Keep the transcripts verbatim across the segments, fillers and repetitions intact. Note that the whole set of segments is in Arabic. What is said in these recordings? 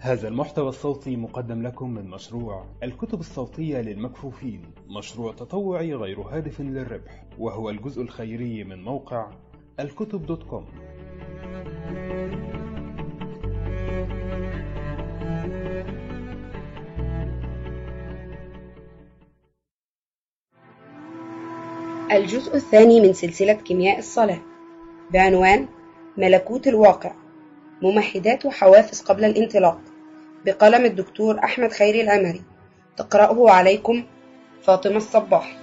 هذا المحتوى الصوتي مقدم لكم من مشروع الكتب الصوتية للمكفوفين، مشروع تطوعي غير هادف للربح، وهو الجزء الخيري من موقع الكتب دوت كوم. الجزء الثاني من سلسلة كيمياء الصلاة بعنوان ملكوت الواقع، ممهدات وحوافز قبل الانطلاق، بقلم الدكتور أحمد خيري العمري. تقرأه عليكم فاطمة الصباح.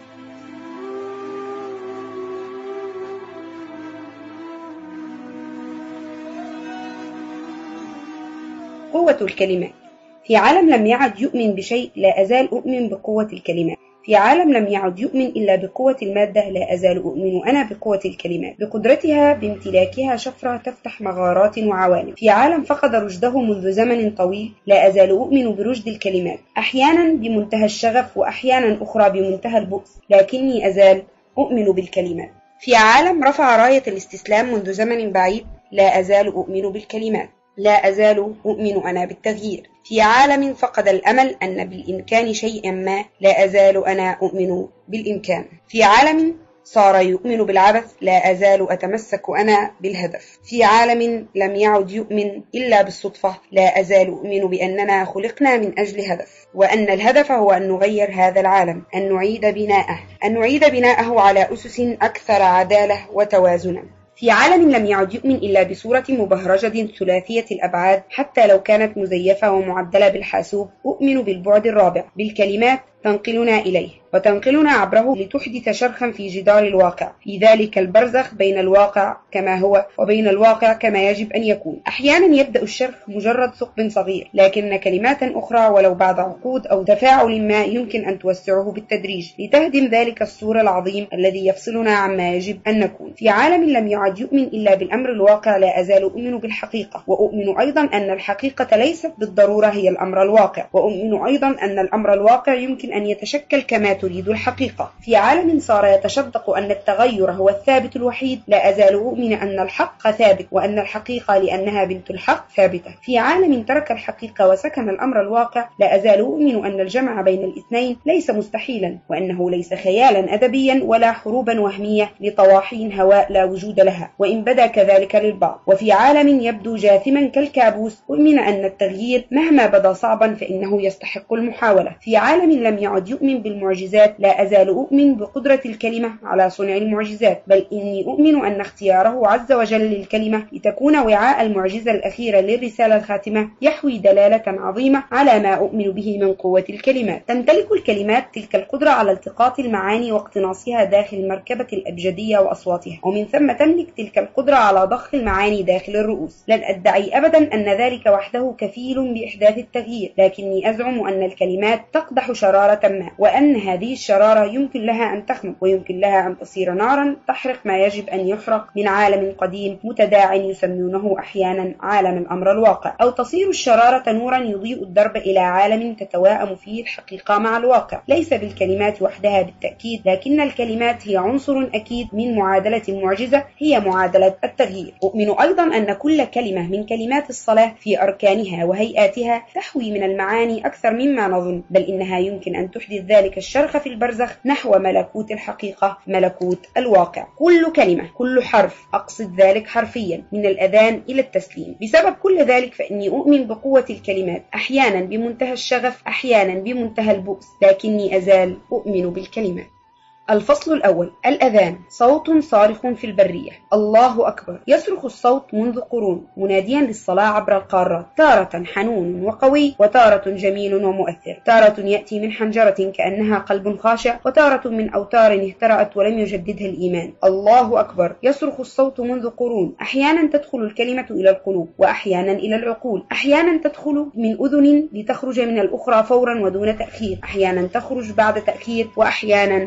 قوة الكلمات. في عالم لم يعد يؤمن بشيء لا أزال أؤمن بقوة الكلمات. في عالم لم يعد يؤمن إلا بقوة المادة لا أزال أؤمن أنا بقوة الكلمات، بقدرتها بامتلاكها شفرة تفتح مغارات وعوالم. في عالم فقد رشده منذ زمن طويل لا أزال أؤمن برشد الكلمات، أحيانا بمنتهى الشغف وأحيانا أخرى بمنتهى البؤس، لكني أزال أؤمن بالكلمات. في عالم رفع راية الاستسلام منذ زمن بعيد لا أزال أؤمن بالكلمات، لا أزال أؤمن أنا بالتغيير. في عالم فقد الأمل أن بالإمكان شيئا ما لا أزال أنا أؤمن بالإمكان. في عالم صار يؤمن بالعبث لا أزال أتمسك أنا بالهدف. في عالم لم يعد يؤمن إلا بالصدفة لا أزال أؤمن بأننا خلقنا من أجل هدف، وأن الهدف هو أن نغير هذا العالم، أن نعيد بناءه أن نعيد بناءه على أسس أكثر عدالة وتوازنا. في عالم لم يعد يؤمن إلا بصورة مبهرجة ثلاثية الأبعاد حتى لو كانت مزيفة ومعدلة بالحاسوب، أؤمن بالبعد الرابع، بالكلمات تنقلنا إليه وتنقلنا عبره لتحدث شرخا في جدار الواقع، في ذلك البرزخ بين الواقع كما هو وبين الواقع كما يجب أن يكون. أحيانا يبدأ الشرخ مجرد ثقب صغير، لكن كلمات أخرى ولو بعد عقود أو تفاعل ما يمكن أن توسعه بالتدريج لتهدم ذلك السور العظيم الذي يفصلنا عما يجب أن نكون. في عالم لم يعد يؤمن إلا بالأمر الواقع لا أزال أؤمن بالحقيقة، وأؤمن أيضا أن الحقيقة ليست بالضرورة هي الأمر الواقع، وأؤمن أيضا أن الأمر الواقع يمكن أن يتشكل كما تريد الحقيقة. في عالم صار يتشدق أن التغير هو الثابت الوحيد لا أزال أؤمن أن الحق ثابت، وأن الحقيقة لأنها بنت الحق ثابتة. في عالم ترك الحقيقة وسكن الأمر الواقع لا أزال أؤمن أن الجمع بين الاثنين ليس مستحيلا، وأنه ليس خيالا أدبيا ولا حروبا وهمية لطواحين هواء لا وجود لها، وإن بدا كذلك للبعض. وفي عالم يبدو جاثما كالكابوس أؤمن أن التغيير مهما بدا صعبا فإنه يستحق المحاولة. في عالم لم يعد يؤمن بالمعجزات لا أزال أؤمن بقدرة الكلمة على صنع المعجزات، بل إني أؤمن أن اختياره عز وجل للكلمة لتكون وعاء المعجزة الأخيرة للرسالة الخاتمة يحوي دلالة عظيمة على ما أؤمن به من قوة الكلمات. تمتلك الكلمات تلك القدرة على التقاط المعاني واقتناصها داخل المركبة الأبجدية وأصواتها، ومن ثم تملك تلك القدرة على ضخ المعاني داخل الرؤوس. لن أدعي أبدا أن ذلك وحده كفيل بإحداث التغيير، لكني أزعم أن الكلمات تقدح شرارة ما، وأن هذه الشرارة يمكن لها أن تخمد، ويمكن لها أن تصير نارا تحرق ما يجب أن يحرق من عالم قديم متداع يسمونه أحيانا عالم الأمر الواقع، أو تصير الشرارة نورا يضيء الدرب إلى عالم تتواءم فيه الحقيقة مع الواقع. ليس بالكلمات وحدها بالتأكيد، لكن الكلمات هي عنصر أكيد من معادلة المعجزة، هي معادلة التغيير. أؤمن أيضا أن كل كلمة من كلمات الصلاة في أركانها وهيئاتها تحوي من المعاني أكثر مما نظن، بل إنها يمكن أن تحدث ذلك الشرخ في البرزخ نحو ملكوت الحقيقة، ملكوت الواقع. كل كلمة، كل حرف، أقصد ذلك حرفيا من الأذان إلى التسليم. بسبب كل ذلك فإني أؤمن بقوة الكلمات، أحيانا بمنتهى الشغف، أحيانا بمنتهى البؤس، لكني أزال أؤمن بالكلمات. الفصل الأول: الأذان. صوت صارخ في البرية، الله أكبر. يصرخ الصوت منذ قرون مناديا للصلاة عبر القارات، تارة حنون وقوي، وتارة جميل ومؤثر، تارة يأتي من حنجرة كأنها قلب خاشع، وتارة من أوتار اهترأت ولم يجددها الإيمان. الله أكبر. يصرخ الصوت منذ قرون. أحيانا تدخل الكلمة إلى القلوب، وأحيانا إلى العقول، أحيانا تدخل من أذن لتخرج من الأخرى فورا ودون تأخير، أحيانا تخرج بعد تأخير، وأحيانا تستقر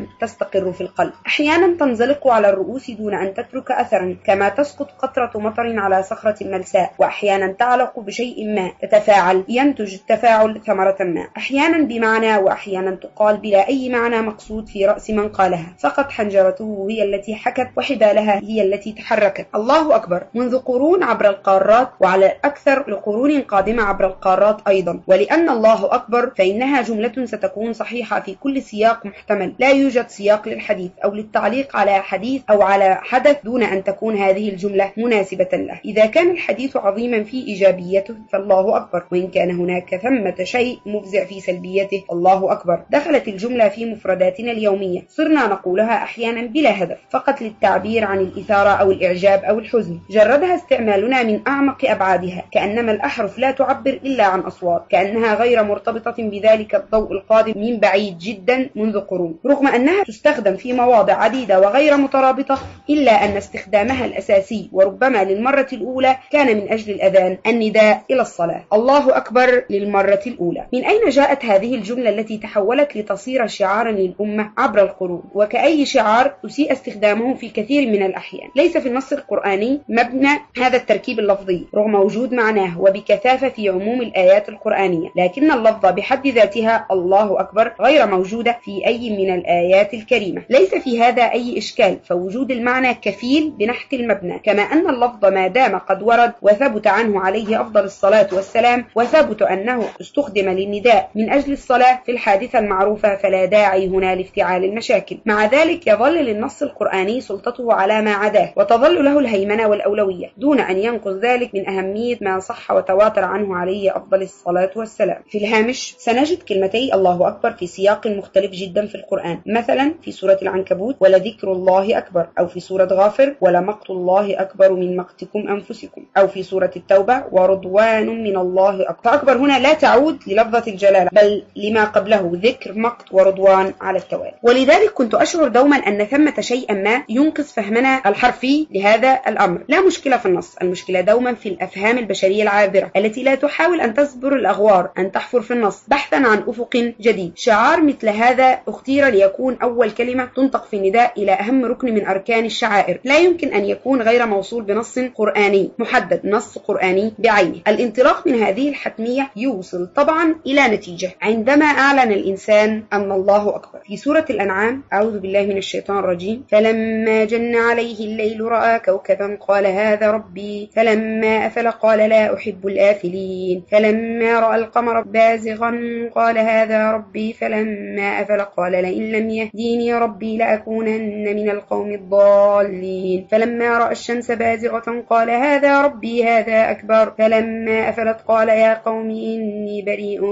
تستقر في القلب. أحيانا تنزلق على الرؤوس دون أن تترك أثرا، كما تسقط قطرة مطر على صخرة ملساء. وأحيانا تعلق بشيء ما، تتفاعل، ينتج التفاعل ثمرة ما، أحيانا بمعنى وأحيانا تقال بلا أي معنى مقصود في رأس من قالها، فقط حنجرته هي التي حكت وحبالها هي التي تحركت. الله أكبر منذ قرون عبر القارات، وعلى الأكثر لقرون قادمة عبر القارات أيضا. ولأن الله أكبر فإنها جملة ستكون صحيحة في كل سياق محتمل، لا يوجد سياق للحديث أو للتعليق على حديث أو على حدث دون أن تكون هذه الجملة مناسبة له. إذا كان الحديث عظيما في إيجابيته فالله أكبر، وإن كان هناك ثمة شيء مفزع في سلبيته الله أكبر. دخلت الجملة في مفرداتنا اليومية، صرنا نقولها أحيانا بلا هدف، فقط للتعبير عن الإثارة أو الإعجاب أو الحزن. جردها استعمالنا من أعمق أبعادها، كأنما الأحرف لا تعبر إلا عن أصوات، كأنها غير مرتبطة بذلك الضوء القادم من بعيد جدا منذ قرون، رغم أنها تستخدم في مواضع عديدة وغير مترابطة، إلا أن استخدامها الأساسي وربما للمرة الأولى كان من أجل الأذان، النداء إلى الصلاة. الله أكبر للمرة الأولى. من أين جاءت هذه الجملة التي تحولت لتصير شعارا للأمة عبر القرون؟ وكأي شعار أسيء استخدامه في كثير من الأحيان. ليس في النص القرآني مبنى هذا التركيب اللفظي رغم وجود معناه وبكثافة في عموم الآيات القرآنية، لكن اللفظة بحد ذاتها الله أكبر غير موجودة في أي من الآيات الكريمة. ليس في هذا أي إشكال، فوجود المعنى كفيل بنحت المبنى، كما أن اللفظ ما دام قد ورد وثبت عنه عليه أفضل الصلاة والسلام، وثبت أنه استخدم للنداء من أجل الصلاة في الحادثة المعروفة، فلا داعي هنا لافتعال المشاكل. مع ذلك يظل للنص القرآني سلطته على ما عداه، وتظل له الهيمنة والأولوية، دون أن ينقص ذلك من أهمية ما صح وتواتر عنه عليه أفضل الصلاة والسلام. في الهامش سنجد كلمتي الله أكبر في سياق مختلف جدا في القرآن، مثلا في سورة العنكبوت ولذكر الله أكبر، أو في سورة غافر ولمقت الله أكبر من مقتكم أنفسكم، أو في سورة التوبة ورضوان من الله أكبر. فأكبر هنا لا تعود للفظة الجلالة بل لما قبله، ذكر، مقت ورضوان على التوالي. ولذلك كنت أشعر دوما أن ثمة شيئا ما ينقص فهمنا الحرفي لهذا الأمر. لا مشكلة في النص، المشكلة دوما في الأفهام البشرية العابرة التي لا تحاول أن تصبر الأغوار أن تحفر في النص بحثا عن أفق جديد. شعار مثل هذا اختير ليكون أول كلمة تنطق في النداء إلى أهم ركن من أركان الشعائر، لا يمكن أن يكون غير موصول بنص قرآني محدد، نص قرآني بعينه. الانطلاق من هذه الحتمية يوصل طبعا إلى نتيجة عندما أعلن الإنسان أن الله أكبر. في سورة الأنعام، أعوذ بالله من الشيطان الرجيم، فلما جن عليه الليل رأى كوكبا قال هذا ربي، فلما أفل قال لا أحب الآفلين، فلما رأى القمر بازغا قال هذا ربي، فلما أفل قال لئن لم يهديني ربي لأكونن من القوم الضالين، فلما رأى الشمس بازغة قال هذا ربي هذا أكبر، فلما أفلت قال يا قوم إني بريء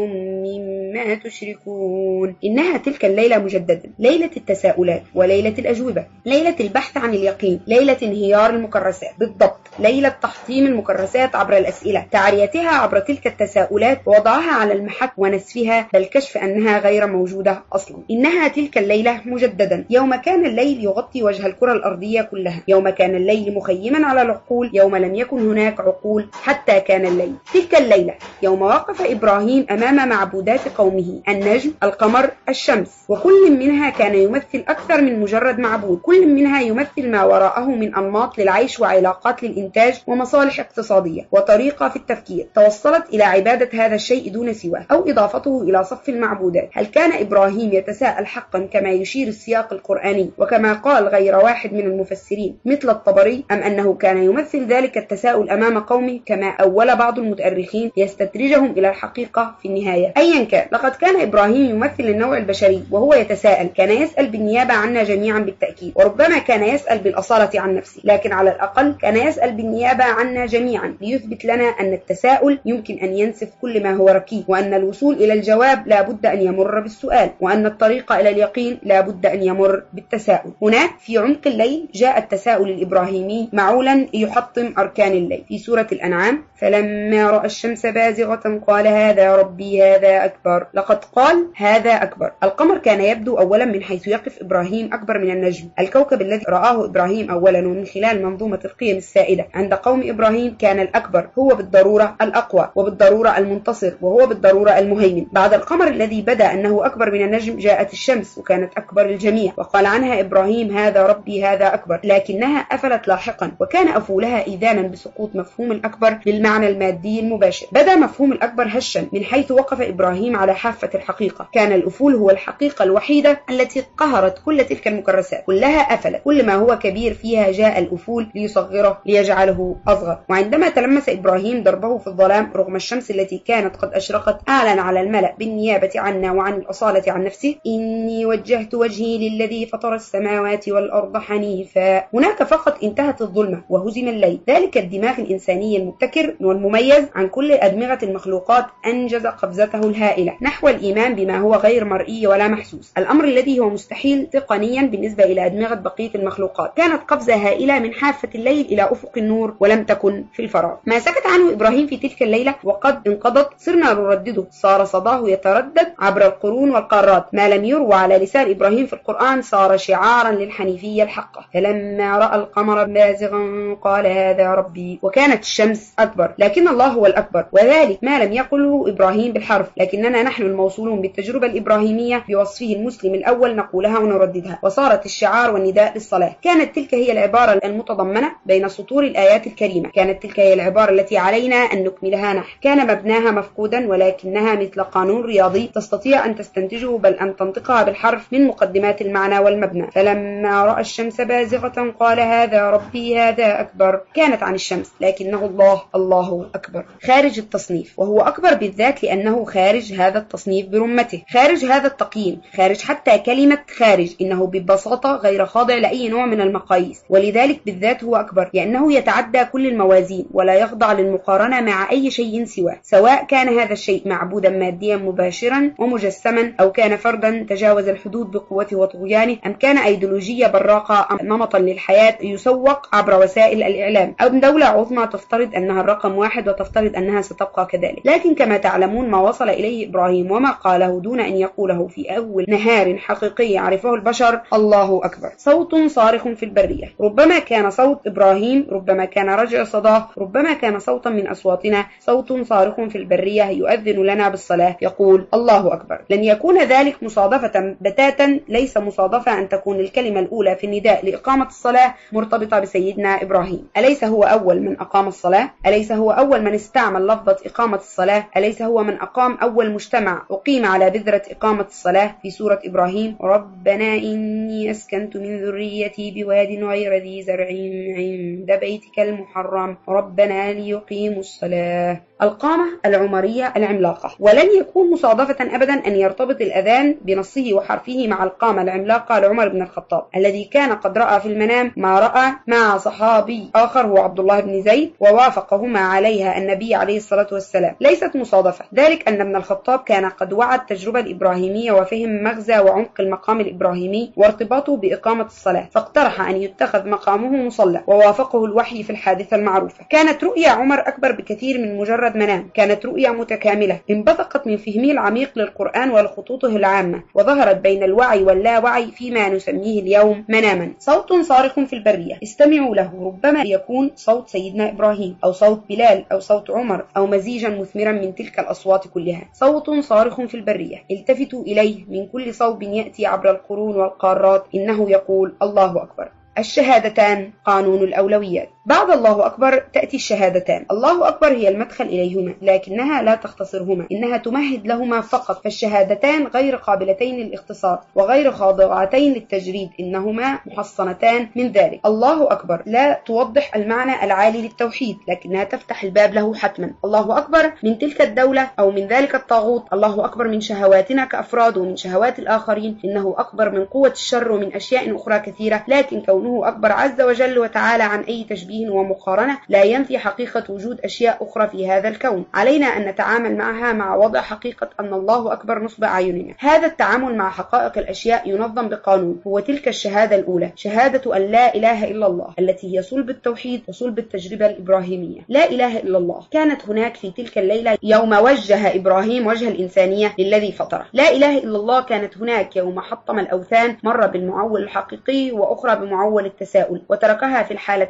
مما تشركون. إنها تلك الليلة مجددا، ليلة التساؤلات وليلة الأجوبة، ليلة البحث عن اليقين، ليلة انهيار المكرسات، بالضبط ليلة تحطيم المكرسات عبر الأسئلة، تعريتها عبر تلك التساؤلات ووضعها على المحك ونسفها، بل كشف أنها غير موجودة أصلا. إنها تلك الليلة مجددا، يوم كان الليل يغطي وجه الكرة الأرضية كلها، يوم كان الليل مخيما على العقول، يوم لم يكن هناك عقول حتى كان الليل. تلك الليلة يوم وقف إبراهيم أمام معبودات قومه، النجم، القمر، الشمس، وكل منها كان يمثل أكثر من مجرد معبود، كل منها يمثل ما وراءه من أنماط للعيش وعلاقات للإنتاج ومصالح اقتصادية وطريقة في التفكير توصلت إلى عبادة هذا الشيء دون سواه أو إضافته إلى صف المعبودات. هل كان إبراهيم يتساءل حقا كما يشير السياق القرآني وكما قال غير واحد من المفسرين مثل الطبري، أم أنه كان يمثل ذلك التساؤل أمام قومه كما أول بعض المتأرخين ليستدرجهم إلى الحقيقة في النهاية؟ أيا كان، لقد كان إبراهيم يمثل النوع البشري وهو يتساءل، كان يسأل بالنيابة عنا جميعا بالتأكيد، وربما كان يسأل بالأصالة عن نفسه، لكن على الأقل كان يسأل بالنيابة عنا جميعا ليثبت لنا أن التساؤل يمكن أن ينسف كل ما هو ركيك، وأن الوصول إلى الجواب لا بد أن يمر بالسؤال، وأن الطريق إلى اليقين لا بد أن يمر بالتساؤل. هناك في عمق الليل جاء التساؤل الإبراهيمي معولا يحطم أركان الليل. في سورة الأنعام، فلما رأى الشمس بازغة قال هذا ربي هذا أكبر، لقد قال هذا أكبر. القمر كان يبدو أولا من حيث يقف إبراهيم أكبر من النجم، الكوكب الذي رآه إبراهيم أولا ومن خلال منظومة القيم السائدة عند قوم إبراهيم كان الأكبر، هو بالضرورة الأقوى وبالضرورة المنتصر وهو بالضرورة المهيمن. بعد القمر الذي بدا أنه أكبر من النجم جاءت الشمس وكانت أكبر للجميع، وقال عنها إبراهيم هذا ربي هذا أكبر، لكنها أفلت لاحقا، وكان أفولها إذانا بسقوط مفهوم الأكبر بالمعنى المادي المباشر. بدأ مفهوم الأكبر هشا من حيث وقف إبراهيم على حافة الحقيقة. كان الأفول هو الحقيقة الوحيدة التي قهرت كل تلك المكرسات، كلها أفلت، كل ما هو كبير فيها جاء الأفول ليصغره ليجعله أصغر. وعندما تلمس إبراهيم ضربه في الظلام رغم الشمس التي كانت قد أشرقت، أعلن على الملأ بالنيابة عنا وعن الأصالة عن نفسه إني وجهت وجهي للذي فطر السماوات والأرض حنيفا. هناك فقط انتهت الظلمة وهزم الليل. ذلك الدماغ الإنساني المبتكر والمميز عن كل أدمغة المخلوقات أنجز قفزته الهائلة نحو الإيمان بما هو غير مرئي ولا محسوس، الأمر الذي هو مستحيل تقنيا بالنسبة إلى أدمغة بقية المخلوقات. كانت قفزة هائلة من حافة الليل إلى أفق النور ولم تكن في الفراغ. ما سكت عنه إبراهيم في تلك الليلة وقد انقضت صرنا نردده، صار صداه يتردد عبر القرون والقارات. ما لم يروى على لسان إبراهيم في القرآن صار شعارا للحنيفية الحقة. فلما رأى القمر بازغا قال هذا ربي. وكانت الشمس أكبر، لكن الله هو الأكبر، وذلك ما لم يقله إبراهيم بالحرف، لكننا نحن الموصولون بالتجربة الإبراهيمية بوصفه المسلم الأول نقولها ونرددها، وصارت الشعار والنداء للصلاة. كانت تلك هي العبارة المتضمنة بين سطور الآيات الكريمة، كانت تلك هي العبارة التي علينا أن نكملها نحن. كان مبناها مفقودا، ولكنها مثل قانون رياضي تستطيع أن تستنتجه بل أن تنطقها بالحرف من مقدمات المعنى والمبنى. فلما رأى الشمس بازغة قال هذا ربي هذا أكبر. كانت عن الشمس، لكنه الله الله أكبر، خارج التصنيف، وهو أكبر بالذات لأنه خارج هذا التصنيف برمته، خارج هذا التقييم، خارج حتى كلمة خارج. إنه ببساطة غير خاضع لأي نوع من المقاييس، ولذلك بالذات هو أكبر، لأنه يتعدى كل الموازين ولا يخضع للمقارنة مع أي شيء سواه، سواء كان هذا الشيء معبودا ماديا مباشرا ومجسما، أو كان فردا تجاوز الحدود بقوته وطغيانه، أم كان أيديولوجية براقة، أم نمطا للحياة يسوق عبر وسائل الإعلام، أو دولة عظمى تفترض أنها الرقم واحد وتفترض أنها ستبقى كذلك. لكن كما تعلمون ما وصل إليه إبراهيم وما قاله دون أن يقوله في أول نهار حقيقي يعرفه البشر: الله أكبر. صوت صارخ في البرية، ربما كان صوت إبراهيم، ربما كان رجع صداه، ربما كان صوتا من أصواتنا، صوت صارخ في البرية يؤذن لنا بالصلاة يقول الله أكبر. لن يكون ذلك مصادفة بتاتا، ليس مصادفة أن تكون الكلمة الأولى في النداء لإقامة الصلاة مرتبطة بسيدنا إبراهيم. أليس هو أول من أقام الصلاة؟ أليس هو أول من استعمل لفظة إقامة الصلاة؟ أليس هو من أقام أول مجتمع أقيم على بذرة إقامة الصلاة في سورة إبراهيم؟ ربنا إني أسكنت من ذريتي بواد غير ذي زرع عند بيتك المحرم ربنا ليقيموا الصلاة. القامة العمرية العملاقة. ولن يكون مصادفة أبدا أن يرتبط الأذان بنصه وحرفه مع القامة العملاقة لعمر بن الخطاب، الذي كان قد رأى في المنام ما رأى مع صحابي آخر هو عبد الله بن زيد، ووافقهما عليها النبي عليه الصلاة والسلام. ليست مصادفة ذلك أن ابن الخطاب كان قد وعى التجربة الإبراهيمية وفهم مغزى وعمق المقام الإبراهيمي وارتباطه بإقامة الصلاة، فاقترح أن يتخذ مقامه مصلى، ووافقه الوحي في الحادثة المعروفة. كانت رؤيا عمر أكبر بكثير من مجرد منام، كانت رؤيا متكاملة انبثقت من فهمه العميق للقرآن ولخطوطه العامة، وظهرت بين الوعي واللاوعي فيما نسميه اليوم مناما. صوت صارخ في البرية، استمعوا له، ربما يكون صوت سيدنا إبراهيم أو صوت بلال أو صوت عمر أو مزيجا مثمرا من تلك الأصوات كلها. صوت صارخ في البرية، التفتوا إليه من كل صوب يأتي عبر القرون والقارات، إنه يقول الله أكبر. الشهادتان قانون الأولويات. بعد الله أكبر تأتي الشهادتان. الله أكبر هي المدخل إليهما، لكنها لا تختصرهما، إنها تمهد لهما فقط. فالشهادتان غير قابلتين للاختصار وغير خاضعتين للتجريد، إنهما محصنتان من ذلك. الله أكبر لا توضح المعنى العالي للتوحيد، لكنها تفتح الباب له حتما. الله أكبر من تلك الدولة أو من ذلك الطاغوت، الله أكبر من شهواتنا كأفراد ومن شهوات الآخرين، إنه أكبر من قوة الشر ومن أشياء أخرى كثيرة، لكن كونه أكبر عز وجل وتعالى عن أي تشبيه ومقارنة لا ينفي حقيقة وجود أشياء أخرى في هذا الكون. علينا أن نتعامل معها مع وضع حقيقة أن الله أكبر نصب أعيننا. هذا التعامل مع حقائق الأشياء ينظم بقانون، هو تلك الشهادة الأولى، شهادة أن لا إله إلا الله، التي هي صلب التوحيد وصلب التجربة الإبراهيمية. لا إله إلا الله كانت هناك في تلك الليلة يوم وجه إبراهيم وجه الإنسانية للذي فطره. لا إله إلا الله كانت هناك يوم حطم الأوثان، مرة بالمعول الحقيقي وأخرى بمعول التساؤل، وتركها في الحالتين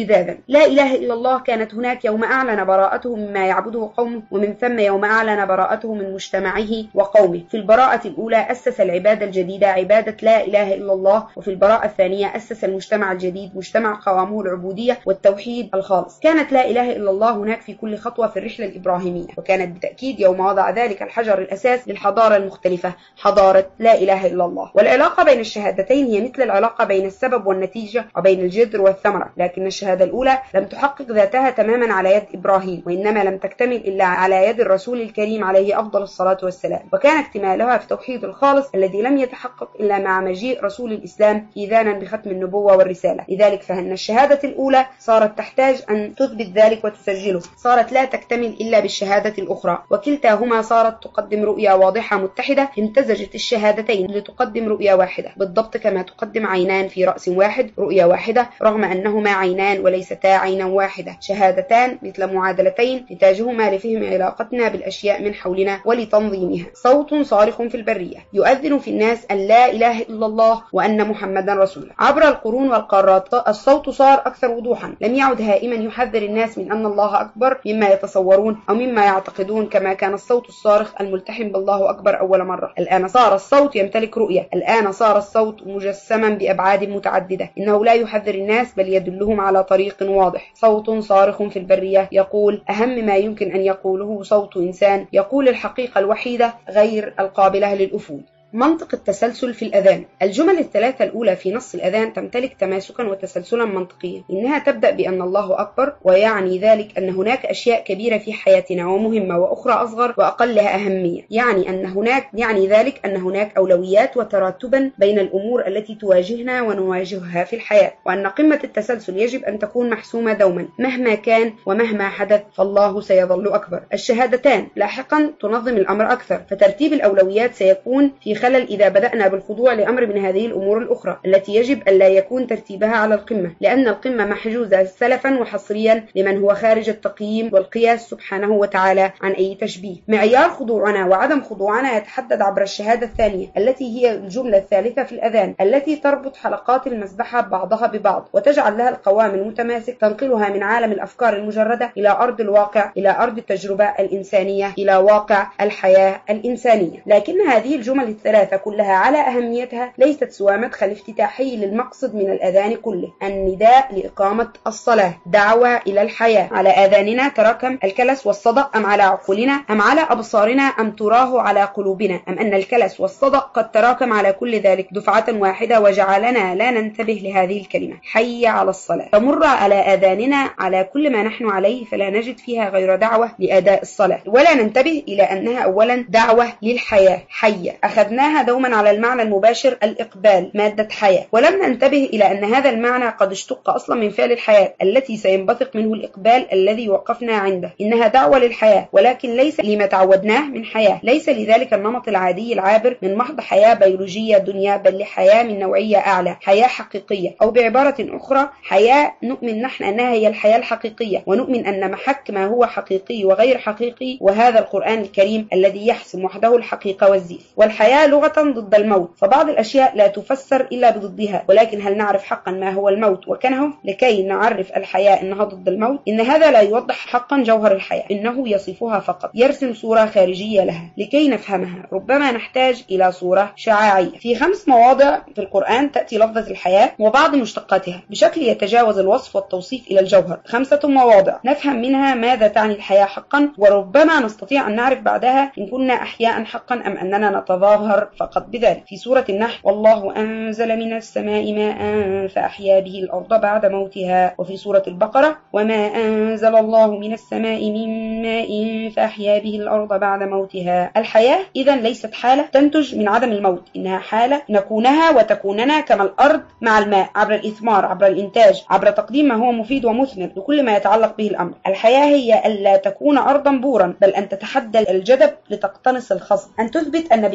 جذاذا. لا إله إلا الله كانت هناك يوم أعلن براءته مما يعبده قومه، ومن ثم يوم أعلن براءته من مجتمعه وقومه. في البراءة الأولى أسس العبادة الجديدة عبادة لا إله إلا الله، وفي البراءة الثانية أسس المجتمع الجديد مجتمع قوامه العبودية والتوحيد الخالص. كانت لا إله إلا الله هناك في كل خطوة في الرحلة الإبراهيمية، وكانت بالتأكيد يوم وضع ذلك الحجر الأساس للحضارة المختلفة حضارة لا إله إلا الله. والعلاقة بين الشهادتين هي مثل العلاقة بين السبب والنتيجة وبين الجذر والثمرة، لكن الشهادة الأولى لم تحقق ذاتها تماما على يد إبراهيم، وإنما لم تكتمل إلا على يد الرسول الكريم عليه أفضل الصلاة والسلام، وكان اكتمالها في توحيد الخالص الذي لم يتحقق إلا مع مجيء رسول الإسلام إذانا بختم النبوة والرسالة. لذلك فإن الشهادة الأولى صارت تحتاج أن تثبت ذلك وتسجله، صارت لا تكتمل إلا بالشهادة الأخرى، وكلتاهما صارت تقدم رؤية واضحة متحدة. امتزجت الشهادتين لتقدم رؤية واحدة بالضبط كما تقدم عينان في رأس واحد رؤية واحدة، رغم أنهما عينان وليستا عينا واحدة. شهادتان مثل معادلتين نتاجهما لفهم علاقتنا بالأشياء من حولنا ولتنظيمها. صوت صارخ في البرية يؤذن في الناس أن لا إله إلا الله وأن محمدا رسول. عبر القرون والقارات الصوت صار أكثر وضوحا، لم يعد هائما يحذر الناس من أن الله أكبر مما يتصورون أو مما يعتقدون كما كان الصوت الصارخ الملتحم بالله أكبر أول مرة. الآن صار الصوت يمتلك رؤية، الآن صار الصوت مجسما بأبعاد متعددة. إنه لا يحذر الناس بل يدلهم على طريق واضح. صوت صارخ في البرية يقول أهم ما يمكن أن يقوله صوت إنسان، يقول الحقيقة الوحيدة غير القابلة للأفول. منطق التسلسل في الأذان. الجمل الثلاثة الأولى في نص الأذان تمتلك تماسكا وتسلسلا منطقيا. إنها تبدأ بأن الله أكبر، ويعني ذلك أن هناك أشياء كبيرة في حياتنا ومهمة وأخرى أصغر وأقلها أهمية. يعني أن هناك يعني ذلك أن هناك أولويات وتراتبا بين الأمور التي تواجهنا ونواجهها في الحياة، وأن قمة التسلسل يجب أن تكون محسومة دوما مهما كان ومهما حدث، فالله سيظل أكبر. الشهادتان لاحقا تنظم الأمر أكثر، فترتيب الأولويات سيكون في خلل إذا بدأنا بالخضوع لأمر من هذه الأمور الأخرى التي يجب أن لا يكون ترتيبها على القمة، لأن القمة محجوزة سلفا وحصريا لمن هو خارج التقييم والقياس سبحانه وتعالى عن أي تشبيه. معيار خضوعنا وعدم خضوعنا يتحدد عبر الشهادة الثانية التي هي الجملة الثالثة في الأذان، التي تربط حلقات المسبحة بعضها ببعض وتجعل لها القوام المتماسك، تنقلها من عالم الأفكار المجردة إلى أرض الواقع، إلى أرض التجربة الإنسانية، إلى واقع الحياة الإنسانية. لكن هذه الجمل الثلاثة كلها على أهميتها ليست سوى مدخل افتتاحي للمقصد من الأذان كله، النداء لإقامة الصلاة، دعوة إلى الحياة. على آذاننا تراكم الكلس والصدأ أم على عقولنا أم على أبصارنا أم تراه على قلوبنا، أم أن الكلس والصدأ قد تراكم على كل ذلك دفعة واحدة وجعلنا لا ننتبه لهذه الكلمة حي على الصلاة. فمر على آذاننا على كل ما نحن عليه فلا نجد فيها غير دعوة لأداء الصلاة، ولا ننتبه إلى أنها أولا دعوة للحياة حية، أخذناها دوما على المعنى المباشر الإقبال مادة حياة، ولم ننتبه إلى أن هذا المعنى قد اشتق أصلا من فعل الحياة التي سينبثق منه الإقبال الذي وقفنا عنده. إنها دعوة للحياة ولكن ليس لما تعودناه من حياة، ليس لذلك النمط العادي العابر من محض حياة بيولوجية دنيا، بل لحياة من نوعية أعلى، حياة حقيقية، أو بعبارة أخرى حياة نؤمن نحن أنها هي الحياة الحقيقية، ونؤمن أن محك ما هو حقيقي وغير حقيقي وهذا القرآن الكريم الذي يحسم وحده الحقيقة والزيف. والحياة لغة ضد الموت، فبعض الأشياء لا تفسر إلا بضدها، ولكن هل نعرف حقا ما هو الموت وكنه لكي نعرف الحياة إنها ضد الموت؟ إن هذا لا يوضح حقا جوهر الحياة، إنه يصفها فقط، يرسم صورة خارجية لها. لكي نفهمها ربما نحتاج إلى صورة شعاعية. في خمس مواضع في القرآن تأتي لفظة الحياة وبعض مشتقاتها بشكل يتجاوز الوصف والتوصيف إلى الجوهر، خمسة مواضع نفهم منها ماذا تعني الحياة حقا، وربما نستطيع أن نعرف بعدها إن كنا أحياء حقا أم أننا نتظاهر فقط بذلك. في سورة النحل والله أنزل من السماء ماء فأحيا به الأرض بعد موتها، وفي سورة البقرة وما أنزل الله من السماء من ماء فأحيا به الأرض بعد موتها. الحياة إذن ليست حالة تنتج من عدم الموت، إنها حالة نكونها وتكوننا كما الأرض مع الماء، عبر الإثمار، عبر الإنتاج، عبر تقديم ما هو مفيد ومثمر لكل ما يتعلق به الأمر. الحياة هي ألا تكون أرضا بورا، بل أن تتحدى الجدب لتقتنص الخصب، أن تثبت أن بإمكانك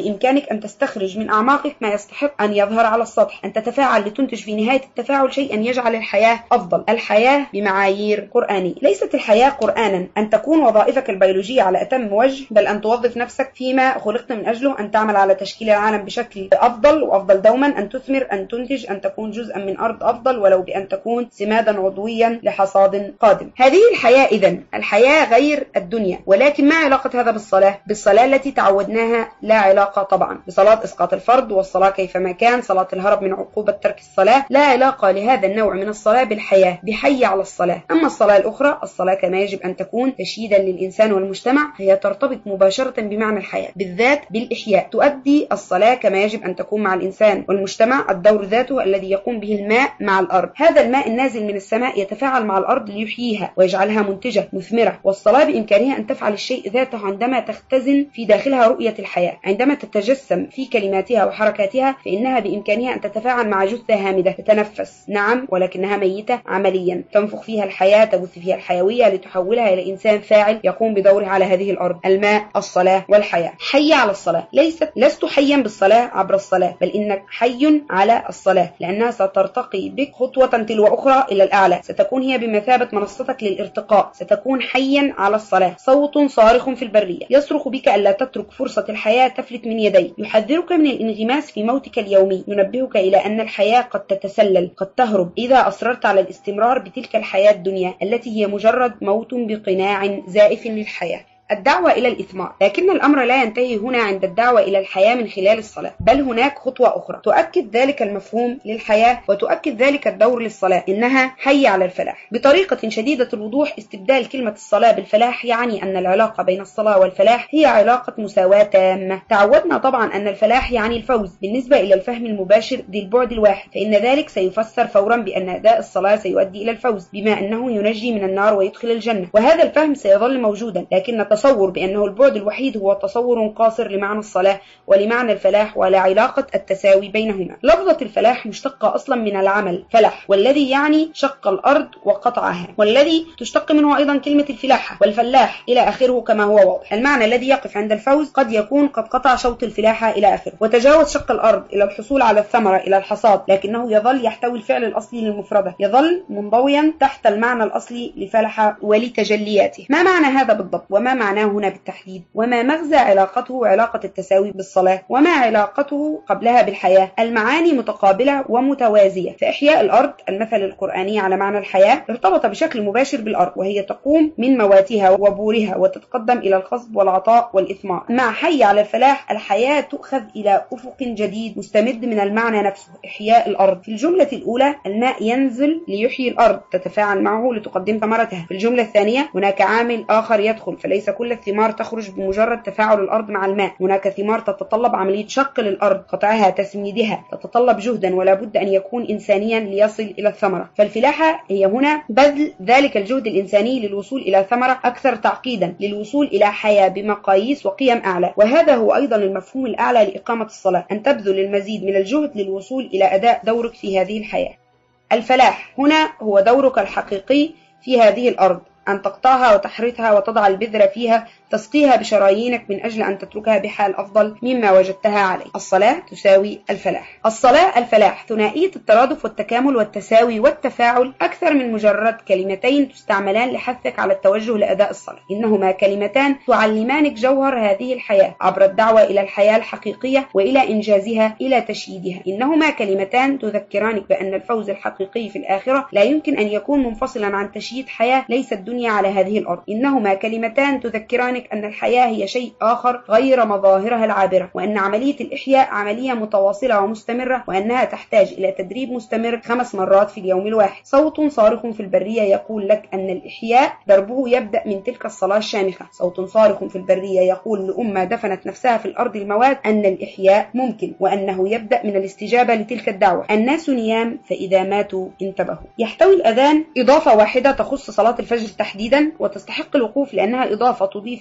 عليك أن تستخرج من أعماقك ما يستحق أن يظهر على السطح، أن تتفاعل لتنتج في نهاية التفاعل شيئا يجعل الحياة أفضل، الحياة بمعايير قرآنية. ليست الحياة قرآنا أن تكون وظائفك البيولوجية على أتم وجه، بل أن توظف نفسك فيما خلقت من أجله، أن تعمل على تشكيل العالم بشكل أفضل وأفضل دوما، أن تثمر، أن تنتج، أن تكون جزءا من أرض أفضل ولو بأن تكون سمادا عضويا لحصاد قادم. هذه الحياة إذن الحياة غير الدنيا. ولكن ما علاقة هذا بالصلاة؟ بالصلاة التي تعودناها لا علاقة طبعا. بصلاة إسقاط الفرض والصلاة كيفما كان، صلاة الهرب من عقوبة ترك الصلاة، لا علاقة لهذا النوع من الصلاة بالحياة، بحي على الصلاة. أما الصلاة الأخرى، الصلاة كما يجب أن تكون تشييدا للإنسان والمجتمع، هي ترتبط مباشرة بمعنى الحياة، بالذات بالإحياء. تؤدي الصلاة كما يجب أن تكون مع الإنسان والمجتمع الدور ذاته الذي يقوم به الماء مع الأرض. هذا الماء النازل من السماء يتفاعل مع الأرض ليحييها ويجعلها منتجة مثمرة، والصلاة بإمكانها أن تفعل الشيء ذاته عندما تختزن في داخلها رؤية الحياة. عندما تتجسم في كلماتها وحركاتها فإنها بإمكانها أن تتفاعل مع جثة هامدة تتنفس، نعم، ولكنها ميتة عمليا، تنفخ فيها الحياة، تبث فيها الحيوية لتحولها إلى إنسان فاعل يقوم بدوره على هذه الأرض. الماء، الصلاة والحياة. حي على الصلاة. ليست لست حيا بالصلاة عبر الصلاة، بل إنك حي على الصلاة، لأنها سترتقي بك خطوة تلو أخرى إلى الأعلى، ستكون هي بمثابة منصتك للارتقاء، ستكون حيا على الصلاة. صوت صارخ في البرية يصرخ بك ألا تترك فرصة الحياة تفلت من يديك، يحذرك من الانغماس في موتك اليومي، ينبهك إلى أن الحياة قد تتسلل، قد تهرب إذا أصررت على الاستمرار بتلك الحياة الدنيا التي هي مجرد موت بقناع زائف للحياة. الدعوة إلى الإثمار. لكن الأمر لا ينتهي هنا عند الدعوة إلى الحياة من خلال الصلاة، بل هناك خطوة أخرى تؤكد ذلك المفهوم للحياة وتؤكد ذلك الدور للصلاة، إنها حي على الفلاح. بطريقة شديدة الوضوح، استبدال كلمة الصلاة بالفلاح يعني أن العلاقة بين الصلاة والفلاح هي علاقة مساواة تامة. تعودنا طبعا أن الفلاح يعني الفوز بالنسبة إلى الفهم المباشر ذي البعد الواحد، فإن ذلك سيفسر فورا بأن أداء الصلاة سيؤدي إلى الفوز بما أنه ينجي من النار ويدخل الجنة، وهذا الفهم سيظل موجودا. لكن التصور بأنه البعد الوحيد هو تصور قاصر لمعنى الصلاة ولمعنى الفلاح ولا علاقة التساوي بينهما. لفظة الفلاح مشتقة أصلا من العمل فلح، والذي يعني شق الأرض وقطعها، والذي تشتق منه أيضا كلمة الفلاحة والفلاح إلى آخره كما هو واضح. المعنى الذي يقف عند الفوز قد يكون قد قطع شوط الفلاحة إلى آخره وتجاوز شق الأرض إلى الحصول على الثمرة إلى الحصاد، لكنه يظل يحتوي الفعل الأصلي للمفردة، يظل منضويا تحت المعنى الأصلي لفلح ولتجلياته. ما معنى هذا بالضبط؟ وما معناه هنا بالتحديد؟ وما مغزى علاقته علاقة التساوي بالصلاة؟ وما علاقته قبلها بالحياة؟ المعاني متقابلة ومتوازية. فإحياء الأرض المثل القرآني على معنى الحياة ارتبط بشكل مباشر بالأرض، وهي تقوم من مواتها وبورها وتتقدم إلى الخصب والعطاء والإثمار. مع حي على الفلاح الحياة تؤخذ إلى أفق جديد مستمد من المعنى نفسه، إحياء الأرض. في الجملة الأولى الماء ينزل ليحيي الأرض تتفاعل معه لتقدم ثمرتها. في الجملة الثانية هناك عامل آخر يدخل، فليس كل الثمار تخرج بمجرد تفاعل الأرض مع الماء، هناك ثمار تتطلب عملية شق للأرض، قطعها، تسميدها، تتطلب جهدا ولا بد أن يكون إنسانيا ليصل إلى الثمرة. فالفلاحة هي هنا بذل ذلك الجهد الإنساني للوصول إلى ثمرة أكثر تعقيدا، للوصول إلى حياة بمقاييس وقيم أعلى. وهذا هو أيضا المفهوم الأعلى لإقامة الصلاة، أن تبذل المزيد من الجهد للوصول إلى أداء دورك في هذه الحياة. الفلاح هنا هو دورك الحقيقي في هذه الأرض، أن تقطعها وتحرثها وتضع البذرة فيها، تسقيها بشرايينك من أجل أن تتركها بحال أفضل مما وجدتها عليه. الصلاة تساوي الفلاح. الصلاة الفلاح ثنائية الترادف والتكامل والتساوي والتفاعل، أكثر من مجرد كلمتين تستعملان لحثك على التوجه لأداء الصلاة. إنهما كلمتان تعلمانك جوهر هذه الحياة عبر الدعوة إلى الحياة الحقيقية وإلى إنجازها، إلى تشييدها. إنهما كلمتان تذكرانك بأن الفوز الحقيقي في الآخرة لا يمكن أن يكون منفصلا عن تشييد حياة ليست الدنيا على هذه الأرض. إنهما كلمتان تذكرانك أن الحياة هي شيء آخر غير مظاهرها العابرة، وأن عملية الإحياء عملية متواصلة ومستمرة، وأنها تحتاج إلى تدريب مستمر خمس مرات في اليوم الواحد. صوت صارخ في البرية يقول لك أن الإحياء دربه يبدأ من تلك الصلاة الشامخة. صوت صارخ في البرية يقول لأمة دفنت نفسها في الأرض المواد أن الإحياء ممكن، وأنه يبدأ من الاستجابة لتلك الدعوة. الناس نيام فإذا ماتوا انتبهوا. يحتوي الأذان إضافة واحدة تخص صلاة الفجر تحديدا وتستحق الوقوف، لأنها إضافة تضيف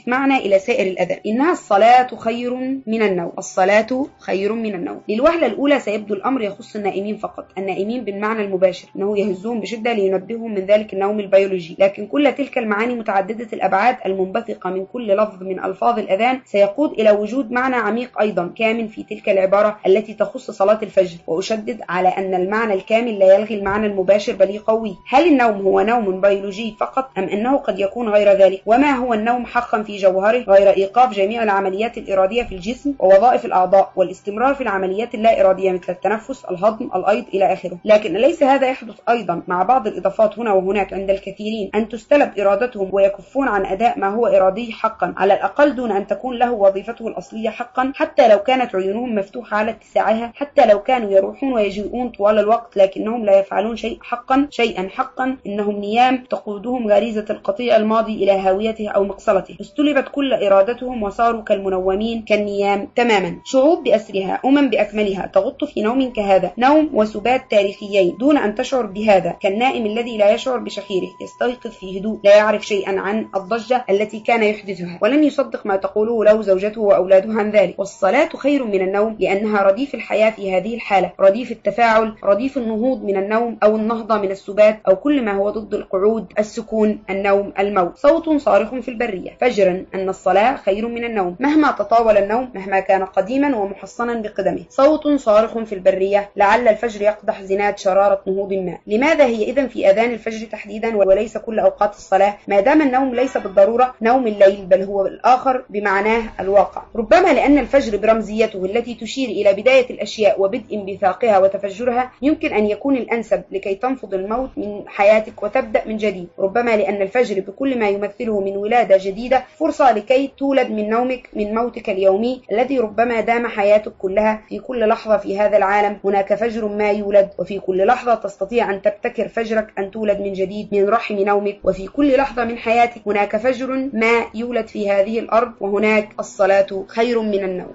اسمعنا إلى سائر الأذان. إنها الصلاة خير من النوم. الصلاة خير من النوم. للوهلة الأولى سيبدو الأمر يخص النائمين فقط، النائمين بالمعنى المباشر، أنه يهزهم بشدة لينبههم من ذلك النوم البيولوجي، لكن كل تلك المعاني متعددة الأبعاد المنبثقة من كل لفظ من ألفاظ الأذان سيقود إلى وجود معنى عميق أيضا كامن في تلك العبارة التي تخص صلاة الفجر. وأشدد على أن المعنى الكامل لا يلغي المعنى المباشر بل يقويه. هل النوم هو نوم بيولوجي فقط أم أنه قد يكون غير ذلك؟ وما هو النوم حقا في جوهره غير إيقاف جميع العمليات الإرادية في الجسم ووظائف الأعضاء والاستمرار في العمليات اللا إرادية مثل التنفس، الهضم، الأيض إلى آخره؟ لكن أليس هذا يحدث أيضا مع بعض الإضافات هنا وهناك عند الكثيرين أن تستلب إرادتهم ويكفون عن أداء ما هو إرادي حقا على الأقل دون أن تكون له وظيفته الأصلية حقا، حتى لو كانت عيونهم مفتوحة على اتساعها، حتى لو كانوا يروحون ويجيئون طوال الوقت لكنهم لا يفعلون شيء حقا شيئا حقا إنهم نيام تقودهم غريزة القطيع الماضي إلى هاويته أو مقصلته. استلبت كل إرادتهم وصاروا كالمنومين كالنيام تماما. شعوب بأسرها، أمم بأكملها تغط في نوم كهذا، نوم وسبات تاريخيين دون أن تشعر بهذا، كالنائم الذي لا يشعر بشخيره، يستيقظ في هدوء لا يعرف شيئا عن الضجة التي كان يحدثها، ولن يصدق ما تقوله له زوجته وأولاده عن ذلك. والصلاة خير من النوم لأنها رديف الحياة في هذه الحالة، رديف التفاعل، رديف النهوض من النوم أو النهضة من السبات أو كل ما هو ضد القعود، السكون، النوم، الموت. صوت صارخ في البرية فجرا أن الصلاة خير من النوم مهما تطاول النوم، مهما كان قديما ومحصنا بقدمه. صوت صارخ في البرية لعل الفجر يقدح زناد شرارة نهوض ما. لماذا هي إذن في أذان الفجر تحديدا وليس كل أوقات الصلاة، ما دام النوم ليس بالضرورة نوم الليل بل هو الآخر بمعناه الواقع؟ ربما لأن الفجر برمزيته التي تشير إلى بداية الأشياء وبدء بثاقها وتفجرها يمكن أن يكون الأنسب لكي تنفض الموت من حياتك وتبدأ من جديد. ربما لأن الفجر بكل ما يمثله من ولادة جديدة فرصة لكي تولد من نومك، من موتك اليومي الذي ربما دام حياتك كلها. في كل لحظة في هذا العالم هناك فجر ما يولد، وفي كل لحظة تستطيع أن تبتكر فجرك أن تولد من جديد من رحم نومك. وفي كل لحظة من حياتك هناك فجر ما يولد في هذه الأرض، وهناك الصلاة خير من النوم.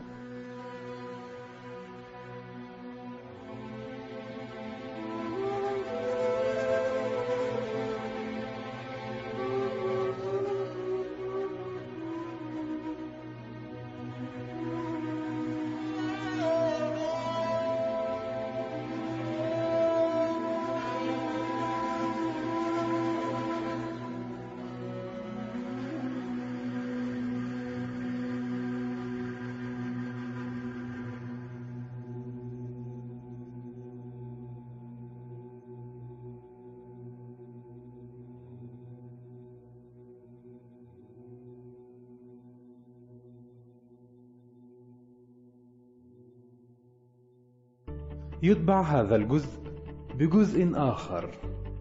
يتبع هذا الجزء بجزء آخر.